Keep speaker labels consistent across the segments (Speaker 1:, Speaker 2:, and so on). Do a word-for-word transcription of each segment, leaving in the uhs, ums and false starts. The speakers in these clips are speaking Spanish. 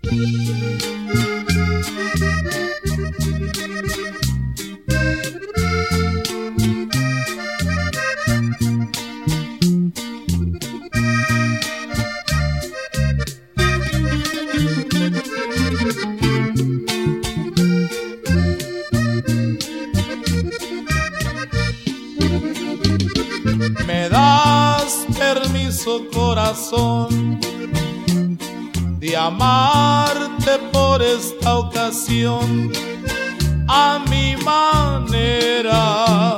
Speaker 1: Me das permiso, corazón, de amarte por esta ocasión a mi manera.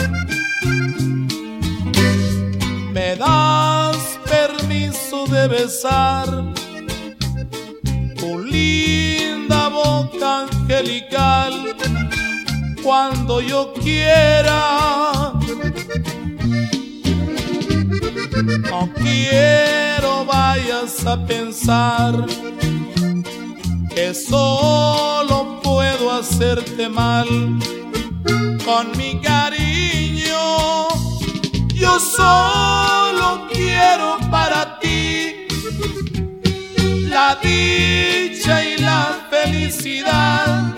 Speaker 1: Me das permiso de besar tu linda boca angelical cuando yo quiera. No quiero vayas a pensar que solo puedo hacerte mal con mi cariño. Yo solo quiero para ti la dicha y la felicidad,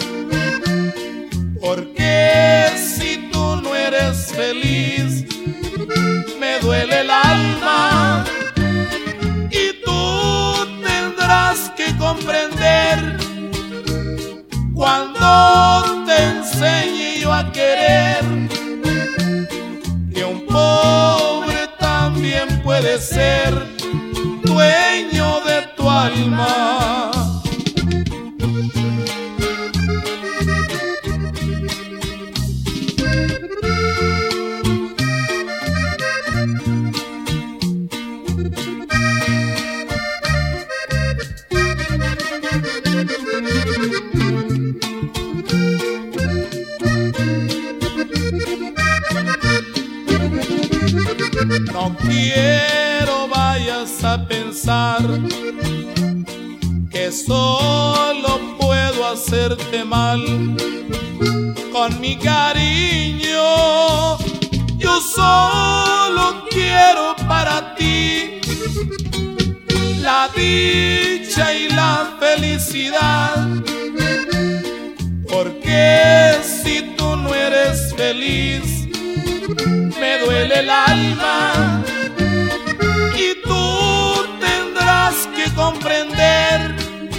Speaker 1: porque si tú no eres feliz me duele el alma, y tú tendrás que comprender cuando te enseñe yo a querer que un pobre también puede ser dueño de tu alma. No quiero vayas a pensar que solo puedo hacerte mal con mi cariño. Yo solo quiero para ti la dicha y la felicidad, porque si tú no eres feliz me duele el alma, y tú tendrás que comprender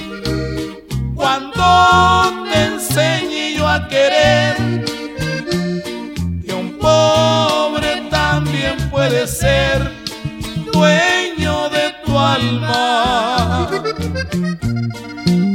Speaker 1: cuando te enseñe yo a querer que un pobre también puede ser dueño de tu alma.